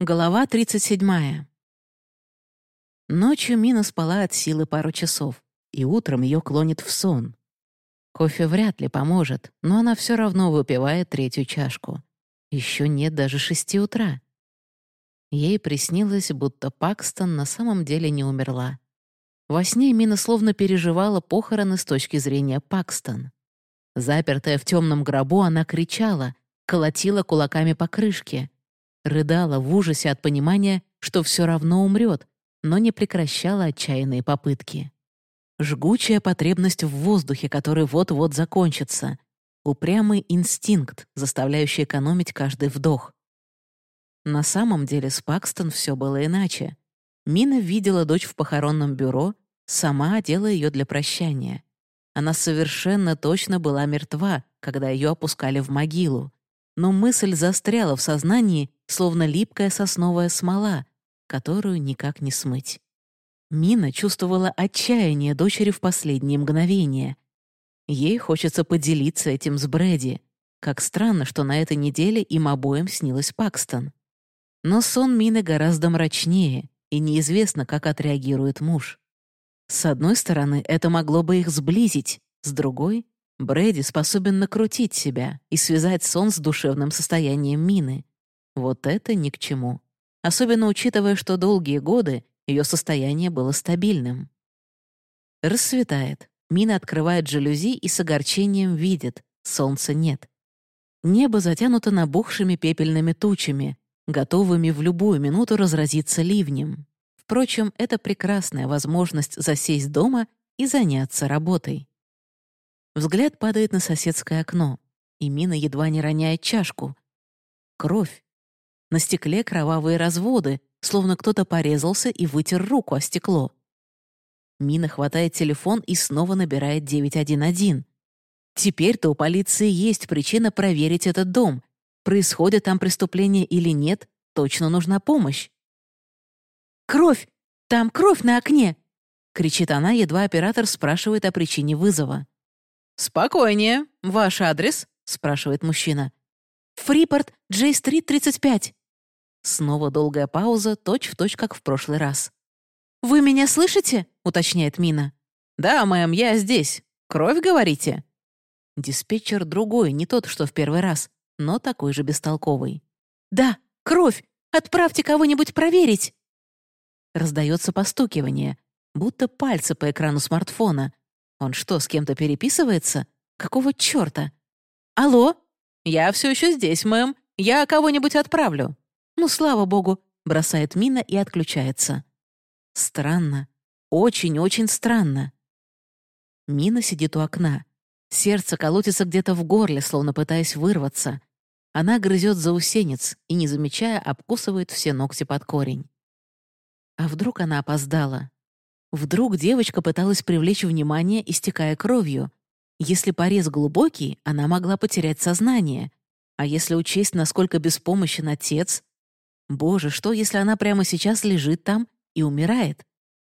Глава 37. Ночью Мина спала от силы пару часов, и утром ее клонит в сон. Кофе вряд ли поможет, но она все равно выпивает третью чашку. Еще нет даже 6 утра. Ей приснилось, будто Пакстон на самом деле не умерла. Во сне Мина словно переживала похороны с точки зрения Пакстон. Запертая в темном гробу, она кричала, колотила кулаками по крышке, рыдала в ужасе от понимания, что все равно умрет, но не прекращала отчаянные попытки. Жгучая потребность в воздухе, который вот-вот закончится. Упрямый инстинкт, заставляющий экономить каждый вдох. На самом деле с Пакстон все было иначе. Мина видела дочь в похоронном бюро, сама одела ее для прощания. Она совершенно точно была мертва, когда ее опускали в могилу. Но мысль застряла в сознании, словно липкая сосновая смола, которую никак не смыть. Мина чувствовала отчаяние дочери в последние мгновения. Ей хочется поделиться этим с Брэди. Как странно, что на этой неделе им обоим снилась Пакстон. Но сон Мины гораздо мрачнее, и неизвестно, как отреагирует муж. С одной стороны, это могло бы их сблизить, с другой — Брэди способен накрутить себя и связать сон с душевным состоянием Мины. Вот это ни к чему. Особенно учитывая, что долгие годы ее состояние было стабильным. Рассветает. Мина открывает жалюзи и с огорчением видит — солнца нет. Небо затянуто набухшими пепельными тучами, готовыми в любую минуту разразиться ливнем. Впрочем, это прекрасная возможность засесть дома и заняться работой. Взгляд падает на соседское окно, и Мина едва не роняет чашку. Кровь. На стекле кровавые разводы, словно кто-то порезался и вытер руку о стекло. Мина хватает телефон и снова набирает 911. Теперь-то у полиции есть причина проверить этот дом. Происходит там преступление или нет, точно нужна помощь. «Кровь! Там кровь на окне!» — кричит она, едва оператор спрашивает о причине вызова. «Спокойнее. Ваш адрес?» — спрашивает мужчина. «Фрипорт, Джей-стрит, 35». Снова долгая пауза, точь-в-точь, как в прошлый раз. «Вы меня слышите?» — уточняет Мина. «Да, мэм, я здесь. Кровь, говорите?» Диспетчер другой, не тот, что в первый раз, но такой же бестолковый. «Да, кровь! Отправьте кого-нибудь проверить!» Раздается постукивание, будто пальцы по экрану смартфона. Он что, с кем-то переписывается? Какого чёрта? «Алло? Я все еще здесь, мэм. Я кого-нибудь отправлю». «Ну, слава богу», — бросает Мина и отключается. Странно. Очень-очень странно. Мина сидит у окна. Сердце колотится где-то в горле, словно пытаясь вырваться. Она грызет заусенец и, не замечая, обкусывает все ногти под корень. А вдруг она опоздала? Вдруг девочка пыталась привлечь внимание, истекая кровью. Если порез глубокий, она могла потерять сознание. А если учесть, насколько беспомощен отец... Боже, что, если она прямо сейчас лежит там и умирает?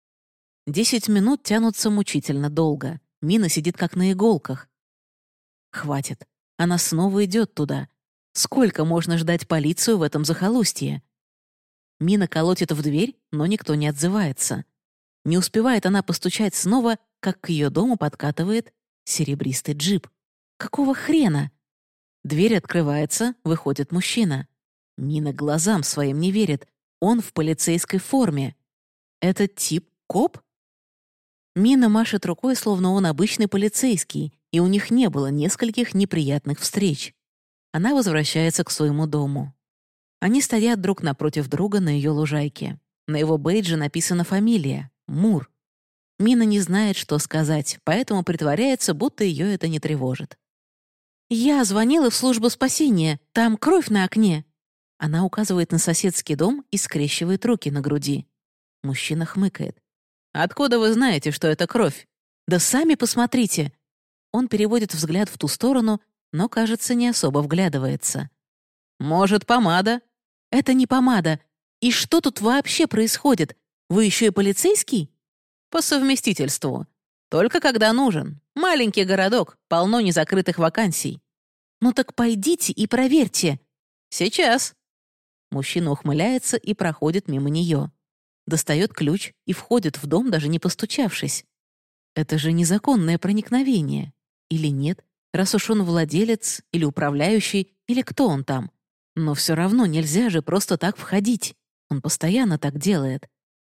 10 минут тянутся мучительно долго. Мина сидит как на иголках. Хватит. Она снова идет туда. Сколько можно ждать полицию в этом захолустье? Мина колотит в дверь, но никто не отзывается. Не успевает она постучать снова, как к ее дому подкатывает серебристый джип. Какого хрена? Дверь открывается, выходит мужчина. Мина глазам своим не верит. Он в полицейской форме. Этот тип — коп? Мина машет рукой, словно он обычный полицейский, и у них не было нескольких неприятных встреч. Она возвращается к своему дому. Они стоят друг напротив друга на ее лужайке. На его бейдже написана фамилия — Мур. Мина не знает, что сказать, поэтому притворяется, будто ее это не тревожит. «Я звонила в службу спасения. Там кровь на окне». Она указывает на соседский дом и скрещивает руки на груди. Мужчина хмыкает. «Откуда вы знаете, что это кровь?» «Да сами посмотрите». Он переводит взгляд в ту сторону, но, кажется, не особо вглядывается. «Может, помада?» «Это не помада. И что тут вообще происходит? Вы еще и полицейский?» «По совместительству. Только когда нужен. Маленький городок, полно незакрытых вакансий». «Ну так пойдите и проверьте». «Сейчас». Мужчина ухмыляется и проходит мимо нее. Достает ключ и входит в дом, даже не постучавшись. Это же незаконное проникновение. Или нет, раз уж он владелец, или управляющий, или кто он там. Но все равно нельзя же просто так входить. Он постоянно так делает.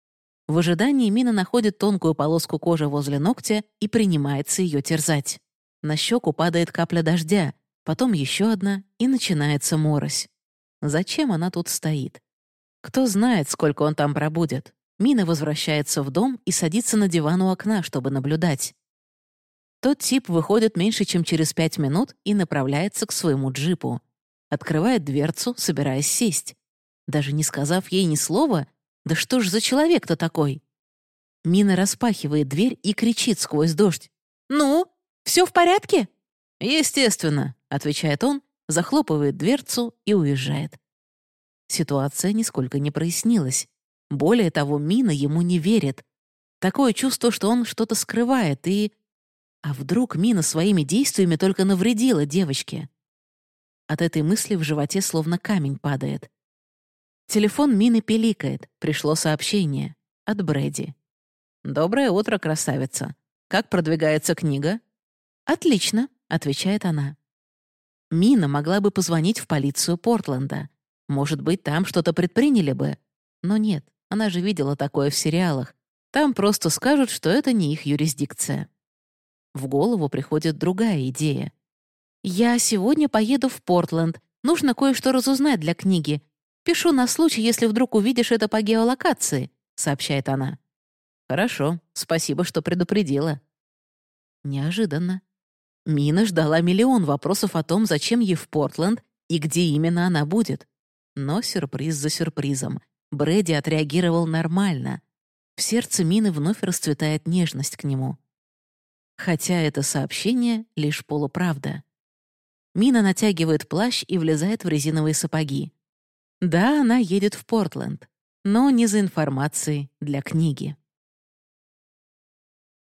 В ожидании Мина находит тонкую полоску кожи возле ногтя и принимается ее терзать. На щеку падает капля дождя, потом еще одна, и начинается морось. Зачем она тут стоит? Кто знает, сколько он там пробудет. Мина возвращается в дом и садится на диван у окна, чтобы наблюдать. Тот тип выходит меньше, чем через 5 минут и направляется к своему джипу. Открывает дверцу, собираясь сесть. Даже не сказав ей ни слова, да что ж за человек-то такой? Мина распахивает дверь и кричит сквозь дождь. «Ну, все в порядке?» «Естественно», — отвечает он, захлопывает дверцу и уезжает. Ситуация нисколько не прояснилась. Более того, Мина ему не верит. Такое чувство, что он что-то скрывает, и... А вдруг Мина своими действиями только навредила девочке? От этой мысли в животе словно камень падает. Телефон Мины пиликает. Пришло сообщение. От Брэди. «Доброе утро, красавица. Как продвигается книга?» «Отлично», — отвечает она. Мина могла бы позвонить в полицию Портленда. Может быть, там что-то предприняли бы. Но нет, она же видела такое в сериалах. Там просто скажут, что это не их юрисдикция. В голову приходит другая идея. «Я сегодня поеду в Портленд. Нужно кое-что разузнать для книги. Пишу на случай, если вдруг увидишь это по геолокации», — сообщает она. «Хорошо, спасибо, что предупредила». Неожиданно. Мина ждала миллион вопросов о том, зачем ей в Портленд и где именно она будет. Но сюрприз за сюрпризом. Брэди отреагировал нормально. В сердце Мины вновь расцветает нежность к нему. Хотя это сообщение — лишь полуправда. Мина натягивает плащ и влезает в резиновые сапоги. Да, она едет в Портленд, но не за информацией для книги.